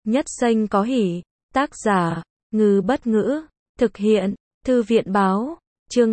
Nhất Xanh có hỉ. Tác giả, Ngư Bất Ngữ. Thực hiện, Thư viện Báo. Chương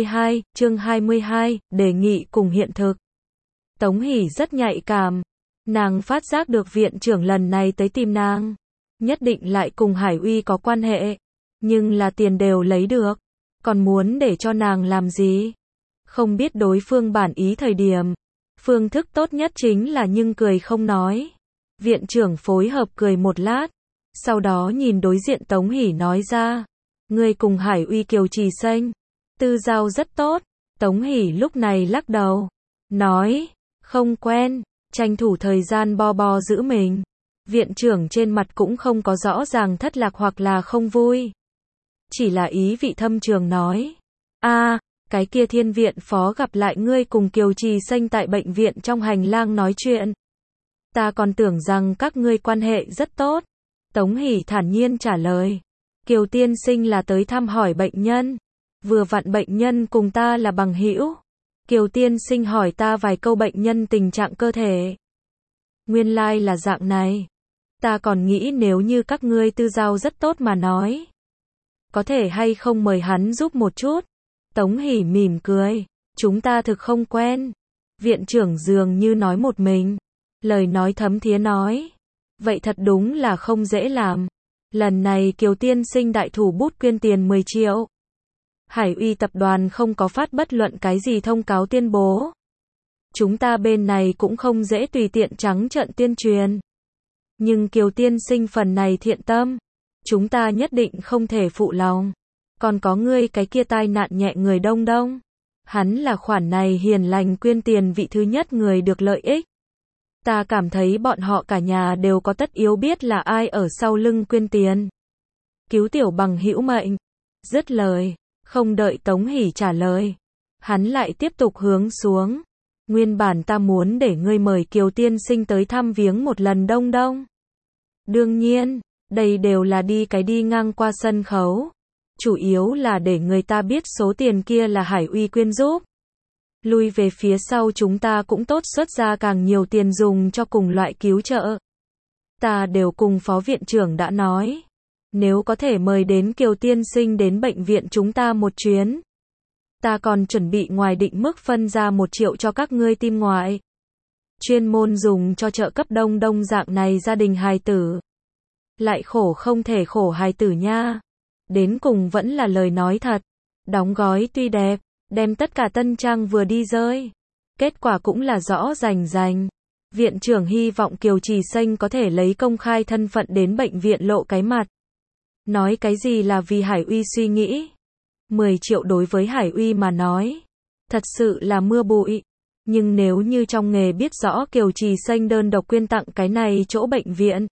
22, đề nghị cùng hiện thực. Tống Hỷ rất nhạy cảm. Nàng phát giác được viện trưởng lần này tới tìm nàng. Nhất định lại cùng Hải Uy có quan hệ. Nhưng là tiền đều lấy được. Còn muốn để cho nàng làm gì? Không biết đối phương bản ý thời điểm. Phương thức tốt nhất chính là nhưng cười không nói. Viện trưởng phối hợp cười một lát. Sau đó nhìn đối diện Tống Hỷ nói ra. Ngươi cùng Hải Uy Kiều Trì Xanh. Tư giao rất tốt. Tống Hỷ lúc này lắc đầu. Nói. Không quen. Tranh thủ thời gian bo giữ mình. Viện trưởng trên mặt cũng không có rõ ràng thất lạc hoặc là không vui. Chỉ là ý vị thâm trường nói. Cái kia Thiên viện phó gặp lại ngươi cùng Kiều Trì Xanh tại bệnh viện trong hành lang nói chuyện. Ta còn tưởng rằng các ngươi quan hệ rất tốt. Tống Hỷ thản nhiên trả lời. Kiều tiên sinh là tới thăm hỏi bệnh nhân. Vừa vặn bệnh nhân cùng ta là bằng hữu. Kiều tiên sinh hỏi ta vài câu bệnh nhân tình trạng cơ thể. Nguyên lai là dạng này. Ta còn nghĩ nếu như các ngươi tư giao rất tốt mà nói. Có thể hay không mời hắn giúp một chút. Tống Hỷ mỉm cười. Chúng ta thực không quen. Viện trưởng dường như nói một mình. Lời nói thấm thía nói. Vậy thật đúng là không dễ làm. Lần này Kiều tiên sinh đại thủ bút quyên tiền 10 triệu. Hải Uy tập đoàn không có phát bất luận cái gì thông cáo tuyên bố. Chúng ta bên này cũng không dễ tùy tiện trắng trợn tuyên truyền. Nhưng Kiều tiên sinh phần này thiện tâm. Chúng ta nhất định không thể phụ lòng. Còn có ngươi cái kia tai nạn nhẹ người Đông Đông. Hắn là khoản này hiền lành quyên tiền vị thứ nhất người được lợi ích. Ta cảm thấy bọn họ cả nhà đều có tất yếu biết là ai ở sau lưng quyên tiền. Cứu tiểu bằng hữu mệnh. Dứt lời. Không đợi Tống Hỷ trả lời. Hắn lại tiếp tục hướng xuống. Nguyên bản ta muốn để ngươi mời Kiều tiên sinh tới thăm viếng một lần Đông Đông. Đương nhiên, đây đều là đi ngang qua sân khấu. Chủ yếu là để người ta biết số tiền kia là Hải Uy quyên giúp. Lui về phía sau chúng ta cũng tốt xuất ra càng nhiều tiền dùng cho cùng loại cứu trợ. Ta đều cùng phó viện trưởng đã nói. Nếu có thể mời đến Kiều tiên sinh đến bệnh viện chúng ta một chuyến. Ta còn chuẩn bị ngoài định mức phân ra 1 triệu cho các ngươi tim ngoại. Chuyên môn dùng cho trợ cấp Đông Đông dạng này gia đình hài tử. Lại khổ không thể khổ hài tử nha. Đến cùng vẫn là lời nói thật. Đóng gói tuy đẹp, đem tất cả tân trang vừa đi rơi. Kết quả cũng là rõ rành. Viện trưởng hy vọng Kiều Trì Xanh có thể lấy công khai thân phận đến bệnh viện lộ cái mặt. Nói cái gì là vì Hải Uy suy nghĩ. 10 triệu đối với Hải Uy mà nói. Thật sự là mưa bụi. Nhưng nếu như trong nghề biết rõ Kiều Trì Xanh đơn độc quyên tặng cái này chỗ bệnh viện.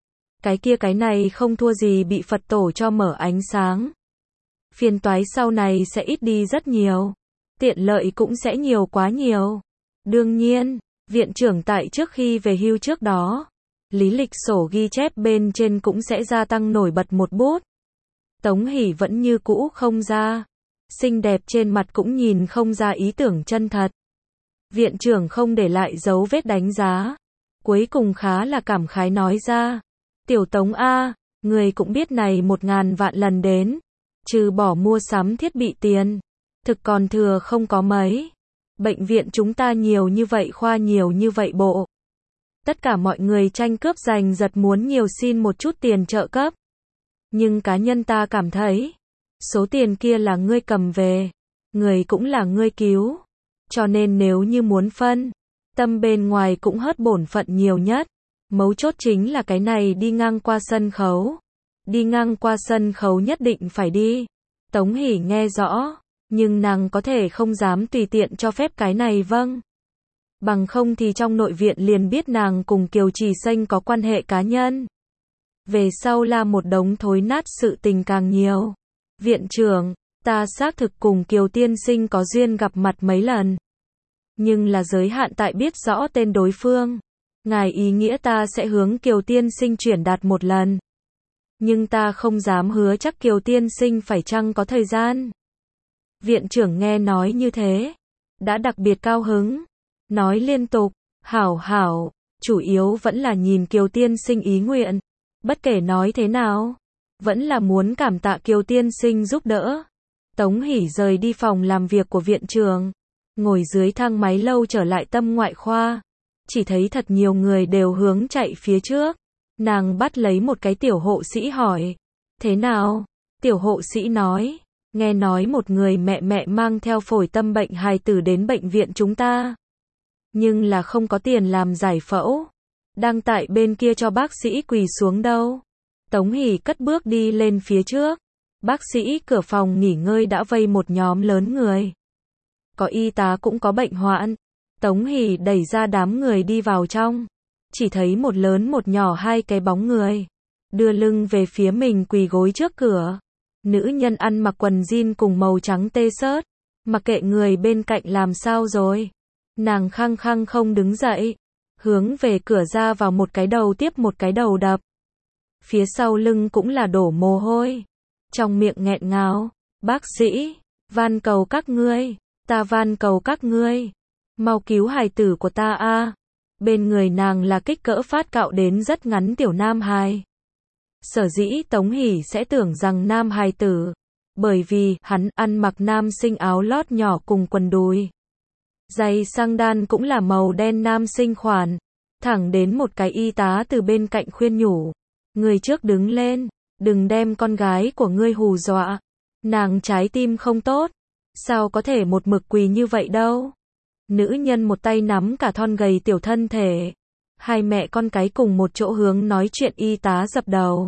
Cái này không thua gì bị Phật tổ cho mở ánh sáng. Phiền toái sau này sẽ ít đi rất nhiều. Tiện lợi cũng sẽ nhiều quá nhiều. Đương nhiên, viện trưởng tại trước khi về hưu trước đó. Lý lịch sổ ghi chép bên trên cũng sẽ gia tăng nổi bật một bút. Tống Hỷ vẫn như cũ không ra. Xinh đẹp trên mặt cũng nhìn không ra ý tưởng chân thật. Viện trưởng không để lại dấu vết đánh giá. Cuối cùng khá là cảm khái nói ra. Tiểu Tống A, người cũng biết này 1000 vạn lần đến. Trừ bỏ mua sắm thiết bị tiền. Thực còn thừa không có mấy. Bệnh viện chúng ta nhiều như vậy khoa nhiều như vậy bộ. Tất cả mọi người tranh cướp giành giật muốn nhiều xin một chút tiền trợ cấp. Nhưng cá nhân ta cảm thấy. Số tiền kia là ngươi cầm về. Người cũng là ngươi cứu. Cho nên nếu như muốn phân. Tâm bên ngoài cũng hớt bổn phận nhiều nhất. Mấu chốt chính là cái này đi ngang qua sân khấu. Đi ngang qua sân khấu nhất định phải đi. Tống Hỷ nghe rõ. Nhưng nàng có thể không dám tùy tiện cho phép cái này vâng. Bằng không thì trong nội viện liền biết nàng cùng Kiều Trì Xanh có quan hệ cá nhân. Về sau là một đống thối nát sự tình càng nhiều. Viện trưởng, ta xác thực cùng Kiều tiên sinh có duyên gặp mặt mấy lần. Nhưng là giới hạn tại biết rõ tên đối phương. Ngài ý nghĩa ta sẽ hướng Kiều tiên sinh chuyển đạt một lần. Nhưng ta không dám hứa chắc Kiều tiên sinh phải chăng có thời gian. Viện trưởng nghe nói như thế. Đã đặc biệt cao hứng. Nói liên tục. Hảo, chủ yếu vẫn là nhìn Kiều tiên sinh ý nguyện. Bất kể nói thế nào, vẫn là muốn cảm tạ Kiều tiên sinh giúp đỡ. Tống Hỷ rời đi phòng làm việc của viện trưởng, ngồi dưới thang máy lâu trở lại tâm ngoại khoa. Chỉ thấy thật nhiều người đều hướng chạy phía trước. Nàng bắt lấy một cái tiểu hộ sĩ hỏi. Thế nào? Tiểu hộ sĩ nói. Nghe nói một người mẹ mang theo phổi tâm bệnh hài tử đến bệnh viện chúng ta. Nhưng là không có tiền làm giải phẫu. Đang tại bên kia cho bác sĩ quỳ xuống đâu. Tống Hỷ cất bước đi lên phía trước. Bác sĩ cửa phòng nghỉ ngơi đã vây một nhóm lớn người. Có y tá cũng có bệnh hoạn. Tống Hỷ đẩy ra đám người đi vào trong. Chỉ thấy một lớn một nhỏ hai cái bóng người. Đưa lưng về phía mình quỳ gối trước cửa. Nữ nhân ăn mặc quần jean cùng màu trắng t-shirt. Mặc kệ người bên cạnh làm sao rồi. Nàng khăng khăng không đứng dậy. Hướng về cửa ra vào một cái đầu tiếp một cái đầu đập. Phía sau lưng cũng là đổ mồ hôi. Trong miệng nghẹn ngào. Bác sĩ, van cầu các ngươi. Ta van cầu các ngươi. Mau cứu hài tử của ta a. Bên người nàng là kích cỡ phát cạo đến rất ngắn tiểu nam hài. Sở dĩ Tống Hỷ sẽ tưởng rằng nam hài tử. Bởi vì hắn ăn mặc nam sinh áo lót nhỏ cùng quần đùi. Giày xăng đan cũng là màu đen nam sinh khoản. Thẳng đến một cái y tá từ bên cạnh khuyên nhủ. Người trước đứng lên, đừng đem con gái của ngươi hù dọa. Nàng trái tim không tốt. Sao có thể một mực quỳ như vậy đâu. Nữ nhân một tay nắm cả thon gầy tiểu thân thể. Hai mẹ con cái cùng một chỗ hướng nói chuyện y tá dập đầu.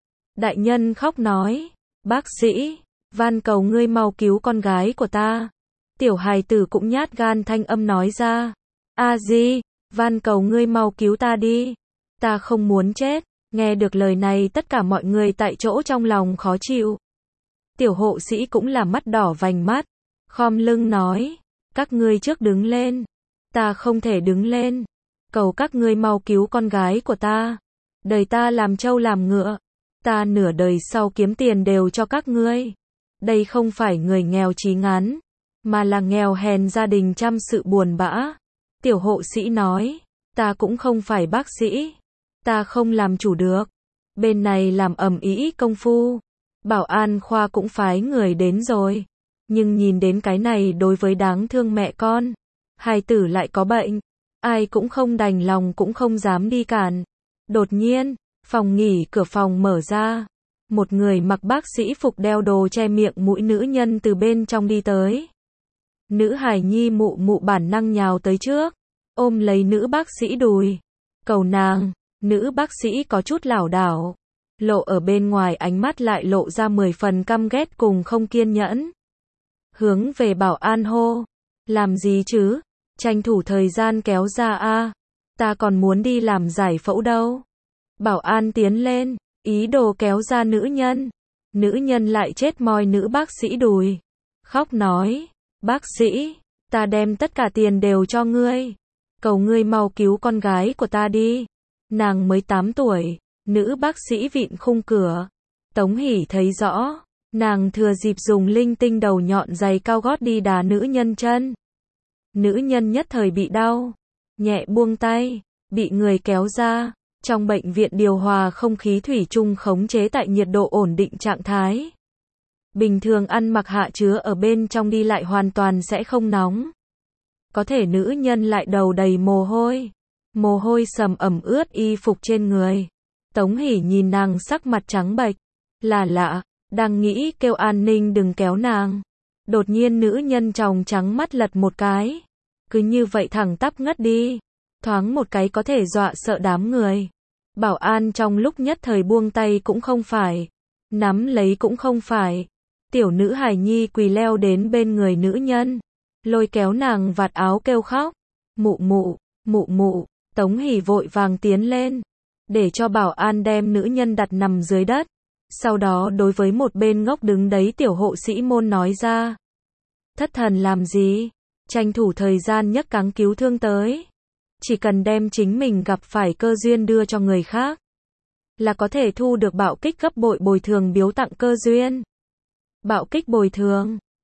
Đại nhân khóc nói. Bác sĩ, van cầu ngươi mau cứu con gái của ta. Tiểu hài tử cũng nhát gan thanh âm nói ra. A Di, van cầu ngươi mau cứu ta đi. Ta không muốn chết. Nghe được lời này tất cả mọi người tại chỗ trong lòng khó chịu. Tiểu hộ sĩ cũng là mắt đỏ vành mắt. Khom lưng nói. Các ngươi trước đứng lên. Ta không thể đứng lên. Cầu các ngươi mau cứu con gái của ta. Đời ta làm trâu làm ngựa. Ta nửa đời sau kiếm tiền đều cho các ngươi. Đây không phải người nghèo chí ngán. Mà là nghèo hèn gia đình chăm sự buồn bã. Tiểu hộ sĩ nói. Ta cũng không phải bác sĩ. Ta không làm chủ được. Bên này làm ầm ĩ công phu. Bảo an khoa cũng phái người đến rồi. Nhưng nhìn đến cái này đối với đáng thương mẹ con. Hài tử lại có bệnh. Ai cũng không đành lòng cũng không dám đi cản. Đột nhiên, phòng nghỉ cửa phòng mở ra. Một người mặc bác sĩ phục đeo đồ che miệng mũi nữ nhân từ bên trong đi tới. Nữ hài nhi mụ bản năng nhào tới trước. Ôm lấy nữ bác sĩ đùi. Cầu nàng, nữ bác sĩ có chút lảo đảo. Lộ ở bên ngoài ánh mắt lại lộ ra 10 phần căm ghét cùng không kiên nhẫn. Hướng về bảo an hô. Làm gì chứ? Tranh thủ thời gian kéo ra a. Ta còn muốn đi làm giải phẫu đâu. Bảo an tiến lên, ý đồ kéo ra nữ nhân. Nữ nhân lại chết moi nữ bác sĩ đùi. Khóc nói. Bác sĩ, ta đem tất cả tiền đều cho ngươi. Cầu ngươi mau cứu con gái của ta đi. Nàng mới 8 tuổi. Nữ bác sĩ vịn khung cửa. Tống Hỷ thấy rõ. Nàng thừa dịp dùng linh tinh đầu nhọn giày cao gót đi đá nữ nhân chân. Nữ nhân nhất thời bị đau. Nhẹ buông tay. Bị người kéo ra. Trong bệnh viện điều hòa không khí thủy chung khống chế tại nhiệt độ ổn định trạng thái. Bình thường ăn mặc hạ chứa ở bên trong đi lại hoàn toàn sẽ không nóng. Có thể nữ nhân lại đầu đầy mồ hôi. Mồ hôi sầm ẩm ướt y phục trên người. Tống Hỷ nhìn nàng sắc mặt trắng bệch. Là lạ, đang nghĩ kêu an ninh đừng kéo nàng. Đột nhiên nữ nhân tròng trắng mắt lật một cái. Cứ như vậy thẳng tắp ngất đi. Thoáng một cái có thể dọa sợ đám người. Bảo an trong lúc nhất thời buông tay cũng không phải. Nắm lấy cũng không phải. Tiểu nữ hài nhi quỳ leo đến bên người nữ nhân. Lôi kéo nàng vạt áo kêu khóc. Mụ. Tống Hỷ vội vàng tiến lên. Để cho bảo an đem nữ nhân đặt nằm dưới đất. Sau đó đối với một bên ngốc đứng đấy tiểu hộ sĩ môn nói ra. Thất thần làm gì? Tranh thủ thời gian nhấc cáng cứu thương tới. Chỉ cần đem chính mình gặp phải cơ duyên đưa cho người khác. Là có thể thu được bạo kích gấp bội bồi thường biếu tặng cơ duyên. Bạo kích bồi thường.